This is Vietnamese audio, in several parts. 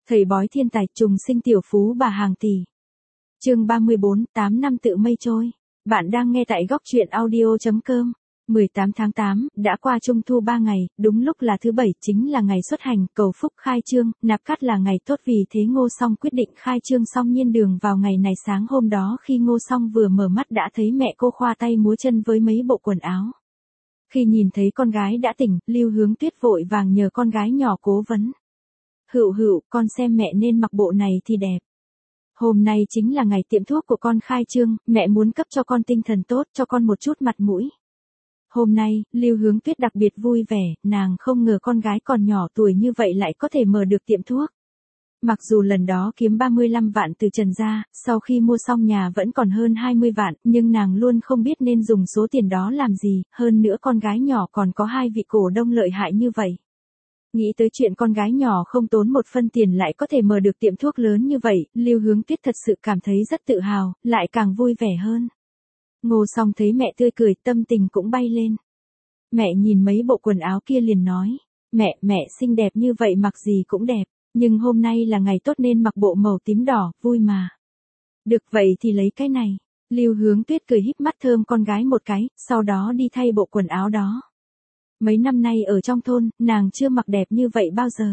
Thầy bói thiên tài trùng sinh tiểu phú bà hàng tỷ. Chương 34, 8 năm tự mây trôi. Bạn đang nghe tại góc truyện audio.com. 18 tháng 8, đã qua trung thu 3 ngày, đúng lúc là thứ Bảy, chính là ngày xuất hành, cầu phúc khai trương, nạp cát là ngày tốt, vì thế Ngô Song quyết định khai trương Song Nhiên Đường vào ngày này. Sáng hôm đó khi Ngô Song vừa mở mắt đã thấy mẹ cô khoa tay múa chân với mấy bộ quần áo. Khi nhìn thấy con gái đã tỉnh, Lưu Hướng Tuyết vội vàng nhờ con gái nhỏ cố vấn. Hựu, con xem mẹ nên mặc bộ này thì đẹp. Hôm nay chính là ngày tiệm thuốc của con khai trương, mẹ muốn cấp cho con tinh thần tốt, cho con một chút mặt mũi. Hôm nay, Lưu Hướng Tuyết đặc biệt vui vẻ, nàng không ngờ con gái còn nhỏ tuổi như vậy lại có thể mở được tiệm thuốc. Mặc dù lần đó kiếm 35 vạn từ Trần gia, sau khi mua xong nhà vẫn còn hơn 20 vạn, nhưng nàng luôn không biết nên dùng số tiền đó làm gì, hơn nữa con gái nhỏ còn có hai vị cổ đông lợi hại như vậy. Nghĩ tới chuyện con gái nhỏ không tốn một phân tiền lại có thể mở được tiệm thuốc lớn như vậy, Lưu Hướng Tuyết thật sự cảm thấy rất tự hào, lại càng vui vẻ hơn. Ngô Song thấy mẹ tươi cười, tâm tình cũng bay lên. Mẹ nhìn mấy bộ quần áo kia liền nói, mẹ xinh đẹp như vậy mặc gì cũng đẹp, nhưng hôm nay là ngày tốt nên mặc bộ màu tím đỏ, vui mà. Được vậy thì lấy cái này. Lưu Hướng Tuyết cười híp mắt thơm con gái một cái, sau đó đi thay bộ quần áo đó. Mấy năm nay ở trong thôn, nàng chưa mặc đẹp như vậy bao giờ.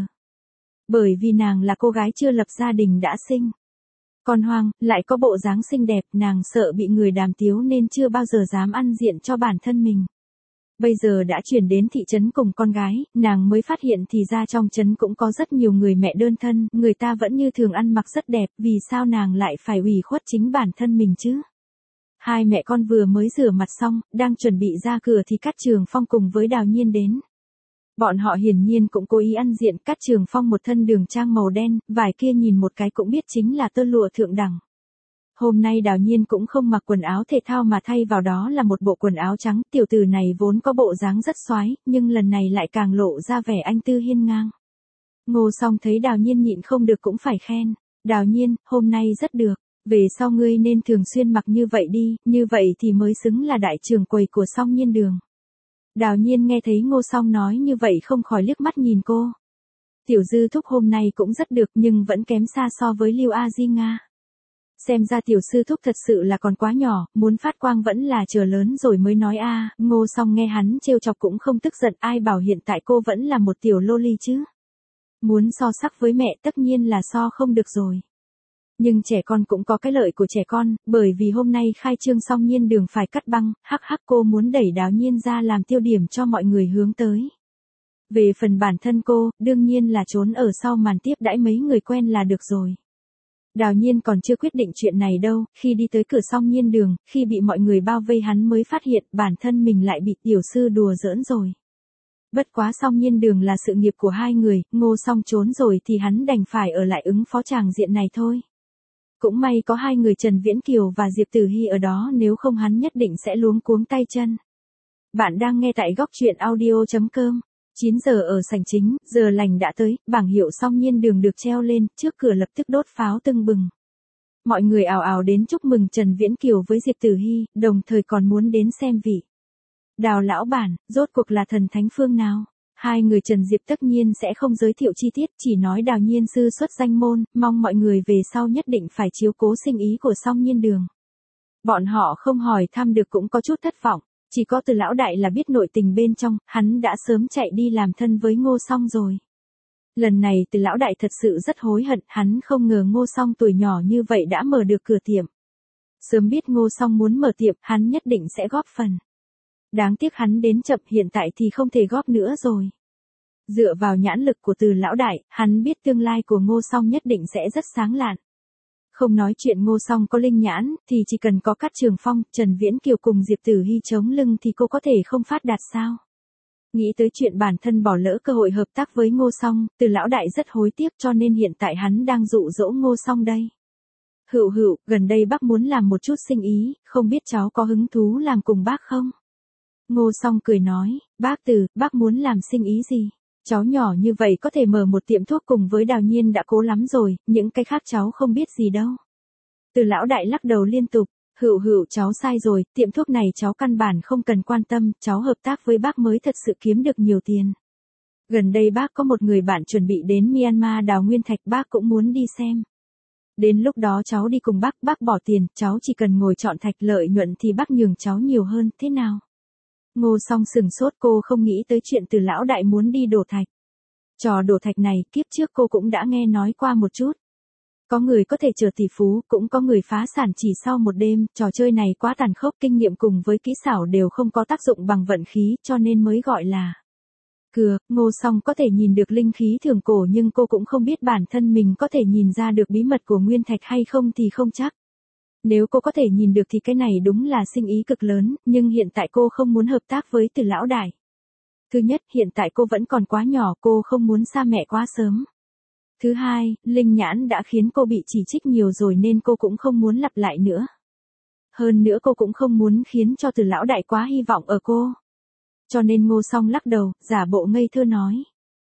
Bởi vì nàng là cô gái chưa lập gia đình đã sinh con hoang, lại có bộ dáng xinh đẹp, nàng sợ bị người đàm tiếu nên chưa bao giờ dám ăn diện cho bản thân mình. Bây giờ đã chuyển đến thị trấn cùng con gái, nàng mới phát hiện thì ra trong trấn cũng có rất nhiều người mẹ đơn thân, người ta vẫn như thường ăn mặc rất đẹp, vì sao nàng lại phải ủy khuất chính bản thân mình chứ? Hai mẹ con vừa mới rửa mặt xong, đang chuẩn bị ra cửa thì Cát Trường Phong cùng với Đào Nhiên đến. Bọn họ hiển nhiên cũng cố ý ăn diện. Cát Trường Phong một thân đường trang màu đen, vải kia nhìn một cái cũng biết chính là tơ lụa thượng đẳng. Hôm nay Đào Nhiên cũng không mặc quần áo thể thao mà thay vào đó là một bộ quần áo trắng. Tiểu tử này vốn có bộ dáng rất xoái, nhưng lần này lại càng lộ ra vẻ anh tư hiên ngang. Ngô Song thấy Đào Nhiên nhịn không được cũng phải khen. Đào Nhiên, hôm nay rất được. Về sau ngươi nên thường xuyên mặc như vậy đi, như vậy thì mới xứng là đại trưởng quầy của Song Nhiên Đường. Đào Nhiên nghe thấy Ngô Song nói như vậy không khỏi liếc mắt nhìn cô. Tiểu Dư thúc hôm nay cũng rất được nhưng vẫn kém xa so với Lưu A Di Nga. Xem ra tiểu sư thúc thật sự là còn quá nhỏ, muốn phát quang vẫn là chờ lớn rồi mới nói a. Ngô Song nghe hắn trêu chọc cũng không tức giận, ai bảo hiện tại cô vẫn là một tiểu lô ly chứ. Muốn so sắc với mẹ tất nhiên là so không được rồi. Nhưng trẻ con cũng có cái lợi của trẻ con, bởi vì hôm nay khai trương Song Nhiên Đường phải cắt băng, cô muốn đẩy Đào Nhiên ra làm tiêu điểm cho mọi người hướng tới. Về phần bản thân cô, đương nhiên là trốn ở sau màn tiếp đãi mấy người quen là được rồi. Đào Nhiên còn chưa quyết định chuyện này đâu, khi đi tới cửa Song Nhiên Đường, khi bị mọi người bao vây hắn mới phát hiện bản thân mình lại bị tiểu sư đùa giỡn rồi. Bất quá Song Nhiên Đường là sự nghiệp của hai người, Ngô Song trốn rồi thì hắn đành phải ở lại ứng phó tràng diện này thôi. Cũng may có hai người Trần Viễn Kiều và Diệp Tử Hy ở đó, nếu không hắn nhất định sẽ luống cuống tay chân. Bạn đang nghe tại góc truyện audio.com. 9 giờ ở sảnh chính, giờ lành đã tới, bảng hiệu Song Nhiên Đường được treo lên, trước cửa lập tức đốt pháo tưng bừng. Mọi người ào ào đến chúc mừng Trần Viễn Kiều với Diệp Tử Hy, đồng thời còn muốn đến xem vị Đào lão bản, rốt cuộc là thần thánh phương nào. Hai người Trần Diệp tất nhiên sẽ không giới thiệu chi tiết, chỉ nói Đào Nhiên sư xuất danh môn, mong mọi người về sau nhất định phải chiếu cố sinh ý của Song Nhiên Đường. Bọn họ không hỏi thăm được cũng có chút thất vọng, chỉ có Từ lão đại là biết nội tình bên trong, hắn đã sớm chạy đi làm thân với Ngô Song rồi. Lần này Từ lão đại thật sự rất hối hận, hắn không ngờ Ngô Song tuổi nhỏ như vậy đã mở được cửa tiệm. Sớm biết Ngô Song muốn mở tiệm, hắn nhất định sẽ góp phần. Đáng tiếc hắn đến chậm, hiện tại thì không thể góp nữa rồi. Dựa vào nhãn lực của Từ lão đại, hắn biết tương lai của Ngô Song nhất định sẽ rất sáng lạn. Không nói chuyện Ngô Song có linh nhãn, thì chỉ cần có Cát Trường Phong, Trần Viễn Kiều cùng Diệp Tử Hy chống lưng thì cô có thể không phát đạt sao? Nghĩ tới chuyện bản thân bỏ lỡ cơ hội hợp tác với Ngô Song, Từ lão đại rất hối tiếc, cho nên hiện tại hắn đang dụ dỗ Ngô Song đây. Hựu, gần đây bác muốn làm một chút sinh ý, không biết cháu có hứng thú làm cùng bác không? Ngô Song cười nói, bác muốn làm sinh ý gì? Cháu nhỏ như vậy có thể mở một tiệm thuốc cùng với Đào Nhiên đã cố lắm rồi, những cái khác cháu không biết gì đâu. Từ lão đại lắc đầu liên tục, hựu cháu sai rồi, tiệm thuốc này cháu căn bản không cần quan tâm, cháu hợp tác với bác mới thật sự kiếm được nhiều tiền. Gần đây bác có một người bạn chuẩn bị đến Myanmar đào nguyên thạch, bác cũng muốn đi xem. Đến lúc đó cháu đi cùng bác bỏ tiền, cháu chỉ cần ngồi chọn thạch, lợi nhuận thì bác nhường cháu nhiều hơn, thế nào? Ngô Song sừng sốt, cô không nghĩ tới chuyện Từ lão đại muốn đi đổ thạch. Trò đổ thạch này, kiếp trước cô cũng đã nghe nói qua một chút. Có người có thể trở tỷ phú, cũng có người phá sản chỉ sau một đêm, trò chơi này quá tàn khốc, kinh nghiệm cùng với kỹ xảo đều không có tác dụng bằng vận khí, cho nên mới gọi là cừa. Ngô Song có thể nhìn được linh khí thường cổ nhưng cô cũng không biết bản thân mình có thể nhìn ra được bí mật của nguyên thạch hay không thì không chắc. Nếu cô có thể nhìn được thì cái này đúng là sinh ý cực lớn, nhưng hiện tại cô không muốn hợp tác với Từ lão đại. Thứ nhất, hiện tại cô vẫn còn quá nhỏ, cô không muốn xa mẹ quá sớm. Thứ hai, linh nhãn đã khiến cô bị chỉ trích nhiều rồi nên cô cũng không muốn lặp lại nữa. Hơn nữa cô cũng không muốn khiến cho Từ lão đại quá hy vọng ở cô. Cho nên Ngô Song lắc đầu, giả bộ ngây thơ nói.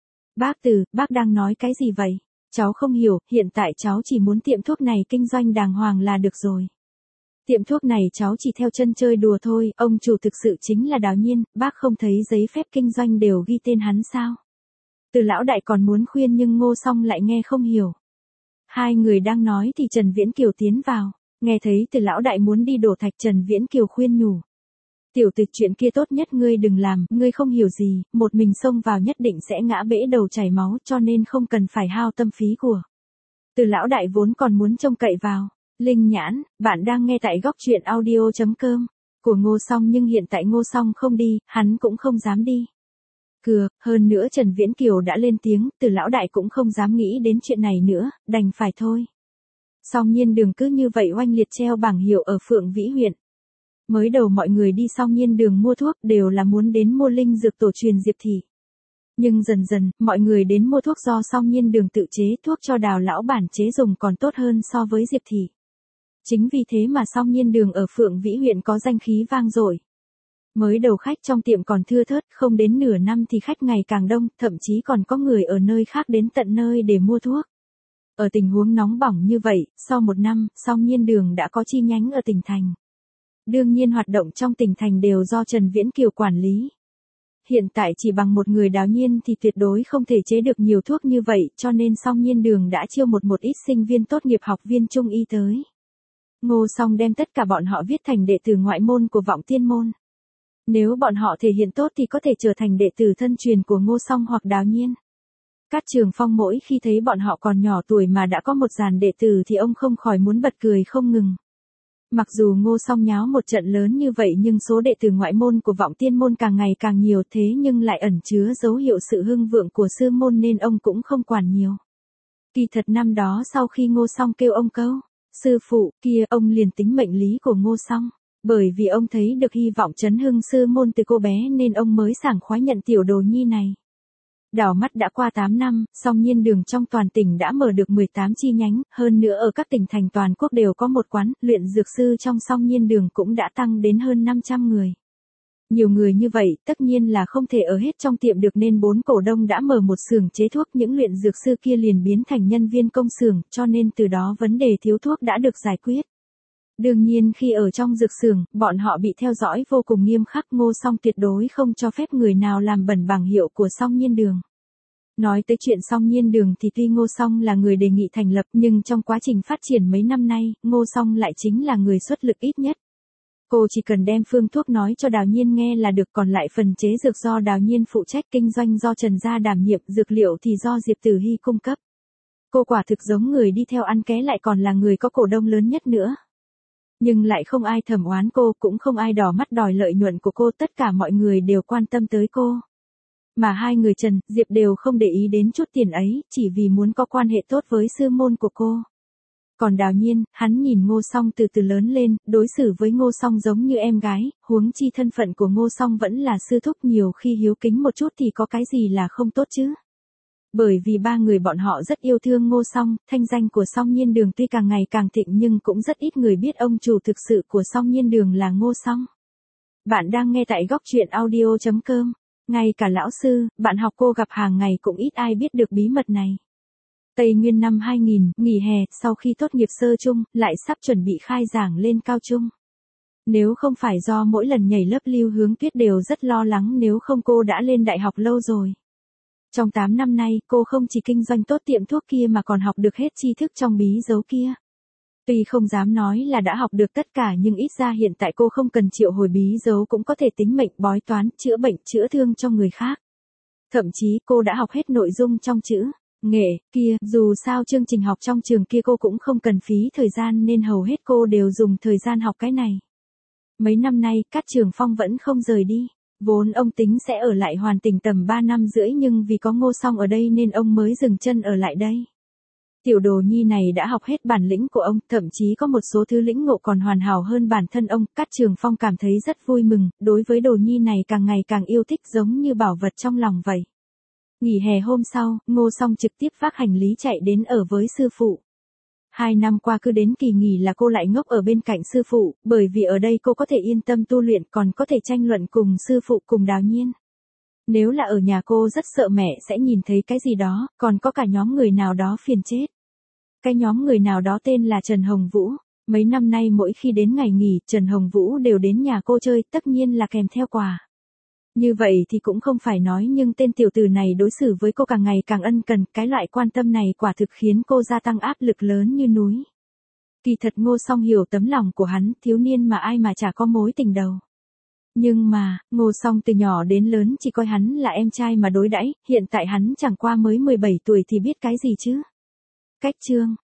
Bác Từ, bác đang nói cái gì vậy? Cháu không hiểu, hiện tại cháu chỉ muốn tiệm thuốc này kinh doanh đàng hoàng là được rồi. Tiệm thuốc này cháu chỉ theo chân chơi đùa thôi, ông chủ thực sự chính là Đào Nhiên, bác không thấy giấy phép kinh doanh đều ghi tên hắn sao? Từ lão đại còn muốn khuyên nhưng Ngô Song lại nghe không hiểu. Hai người đang nói thì Trần Viễn Kiều tiến vào, nghe thấy Từ lão đại muốn đi đổ thạch, Trần Viễn Kiều khuyên nhủ. Tiểu Từ, chuyện kia tốt nhất ngươi đừng làm, ngươi không hiểu gì, một mình xông vào nhất định sẽ ngã bể đầu chảy máu, cho nên không cần phải hao tâm phí của. Từ lão đại vốn còn muốn trông cậy vào linh nhãn. Bạn đang nghe tại góc truyện audio.com của Ngô Song, nhưng hiện tại Ngô Song không đi, hắn cũng không dám đi. Cừa, hơn nữa Trần Viễn Kiều đã lên tiếng, Từ lão đại cũng không dám nghĩ đến chuyện này nữa, đành phải thôi. Song Nhiên Đường cứ như vậy oanh liệt treo bảng hiệu ở Phượng Vĩ huyện. Mới đầu mọi người đi Song Nhiên Đường mua thuốc đều là muốn đến mua linh dược tổ truyền Diệp Thị. Nhưng dần dần, mọi người đến mua thuốc do Song Nhiên Đường tự chế, thuốc cho Đào lão bản chế dùng còn tốt hơn so với Diệp Thị. Chính vì thế mà Song Nhiên Đường ở Phượng Vĩ huyện có danh khí vang dội. Mới đầu khách trong tiệm còn thưa thớt, không đến nửa năm thì khách ngày càng đông, thậm chí còn có người ở nơi khác đến tận nơi để mua thuốc. Ở tình huống nóng bỏng như vậy, sau một năm, Song Nhiên Đường đã có chi nhánh ở tỉnh thành. Đương nhiên hoạt động trong tỉnh thành đều do Trần Viễn Kiều quản lý. Hiện tại chỉ bằng một người Đào Nhiên thì tuyệt đối không thể chế được nhiều thuốc như vậy, cho nên Song Nhiên Đường đã chiêu một ít sinh viên tốt nghiệp học viên trung y tới. Ngô Song đem tất cả bọn họ viết thành đệ tử ngoại môn của Vọng Tiên môn. Nếu bọn họ thể hiện tốt thì có thể trở thành đệ tử thân truyền của Ngô Song hoặc Đào Nhiên. Cát Trường Phong mỗi khi thấy bọn họ còn nhỏ tuổi mà đã có một dàn đệ tử thì ông không khỏi muốn bật cười không ngừng. Mặc dù Ngô Song nháo một trận lớn như vậy nhưng số đệ tử ngoại môn của Vọng Tiên môn càng ngày càng nhiều, thế nhưng lại ẩn chứa dấu hiệu sự hưng vượng của sư môn nên ông cũng không quản nhiều. Kỳ thật năm đó sau khi Ngô Song kêu ông câu sư phụ kia, ông liền tính mệnh lý của Ngô Song. Bởi vì ông thấy được hy vọng chấn hưng sư môn từ cô bé nên ông mới sảng khoái nhận tiểu đồ nhi này. Đảo mắt đã qua 8 năm, Song Nhiên Đường trong toàn tỉnh đã mở được 18 chi nhánh, hơn nữa ở các tỉnh thành toàn quốc đều có một quán, luyện dược sư trong Song Nhiên Đường cũng đã tăng đến hơn 500 người. Nhiều người như vậy, tất nhiên là không thể ở hết trong tiệm được nên 4 cổ đông đã mở một xưởng chế thuốc, những luyện dược sư kia liền biến thành nhân viên công xưởng, cho nên từ đó vấn đề thiếu thuốc đã được giải quyết. Đương nhiên khi ở trong dược xưởng, bọn họ bị theo dõi vô cùng nghiêm khắc, Ngô Song tuyệt đối không cho phép người nào làm bẩn bảng hiệu của Song Nhiên Đường. Nói tới chuyện Song Nhiên Đường thì tuy Ngô Song là người đề nghị thành lập nhưng trong quá trình phát triển mấy năm nay, Ngô Song lại chính là người xuất lực ít nhất. Cô chỉ cần đem phương thuốc nói cho Đào Nhiên nghe là được, còn lại phần chế dược do Đào Nhiên phụ trách, kinh doanh do Trần gia đảm nhiệm, dược liệu thì do Diệp Tử Hy cung cấp. Cô quả thực giống người đi theo ăn ké, lại còn là người có cổ đông lớn nhất nữa. Nhưng lại không ai thẩm oán cô, cũng không ai đỏ mắt đòi lợi nhuận của cô, tất cả mọi người đều quan tâm tới cô. Mà hai người Trần, Diệp đều không để ý đến chút tiền ấy, chỉ vì muốn có quan hệ tốt với sư môn của cô. Còn Đào Nhiên, hắn nhìn Ngô Song từ từ lớn lên, đối xử với Ngô Song giống như em gái, huống chi thân phận của Ngô Song vẫn là sư thúc, nhiều khi hiếu kính một chút thì có cái gì là không tốt chứ. Bởi vì ba người bọn họ rất yêu thương Ngô Song, thanh danh của Song Nhiên Đường tuy càng ngày càng thịnh nhưng cũng rất ít người biết ông chủ thực sự của Song Nhiên Đường là Ngô Song. Bạn đang nghe tại góc truyện audio.com. Ngay cả lão sư, bạn học cô gặp hàng ngày cũng ít ai biết được bí mật này. Tây Nguyên năm 2000, nghỉ hè, sau khi tốt nghiệp sơ trung, lại sắp chuẩn bị khai giảng lên cao trung. Nếu không phải do mỗi lần nhảy lớp Lưu Hướng Tuyết đều rất lo lắng, nếu không cô đã lên đại học lâu rồi. Trong 8 năm nay, cô không chỉ kinh doanh tốt tiệm thuốc kia mà còn học được hết tri thức trong bí dấu kia. Tuy không dám nói là đã học được tất cả nhưng ít ra hiện tại cô không cần triệu hồi bí dấu cũng có thể tính mệnh, bói toán, chữa bệnh, chữa thương cho người khác. Thậm chí cô đã học hết nội dung trong chữ nghệ kia, dù sao chương trình học trong trường kia cô cũng không cần phí thời gian nên hầu hết cô đều dùng thời gian học cái này. Mấy năm nay, Cát Trường Phong vẫn không rời đi. Vốn ông tính sẽ ở lại Hoàn Tỉnh tầm 3 năm rưỡi nhưng vì có Ngô Song ở đây nên ông mới dừng chân ở lại đây. Tiểu đồ nhi này đã học hết bản lĩnh của ông, thậm chí có một số thứ lĩnh ngộ còn hoàn hảo hơn bản thân ông. Cát Trường Phong cảm thấy rất vui mừng, đối với đồ nhi này càng ngày càng yêu thích giống như bảo vật trong lòng vậy. Nghỉ hè hôm sau, Ngô Song trực tiếp vác hành lý chạy đến ở với sư phụ. 2 năm qua cứ đến kỳ nghỉ là cô lại ngốc ở bên cạnh sư phụ, bởi vì ở đây cô có thể yên tâm tu luyện còn có thể tranh luận cùng sư phụ cùng Đào Nhiên. Nếu là ở nhà cô rất sợ mẹ sẽ nhìn thấy cái gì đó, còn có cả nhóm người nào đó phiền chết. Cái nhóm người nào đó tên là Trần Hồng Vũ. Mấy năm nay mỗi khi đến ngày nghỉ, Trần Hồng Vũ đều đến nhà cô chơi, tất nhiên là kèm theo quà. Như vậy thì cũng không phải nói nhưng tên tiểu tử này đối xử với cô càng ngày càng ân cần, cái loại quan tâm này quả thực khiến cô gia tăng áp lực lớn như núi. Kỳ thật Ngô Song hiểu tấm lòng của hắn, thiếu niên mà ai mà chả có mối tình đầu. Nhưng mà, Ngô Song từ nhỏ đến lớn chỉ coi hắn là em trai mà đối đãi, hiện tại hắn chẳng qua mới 17 tuổi thì biết cái gì chứ. Cách chương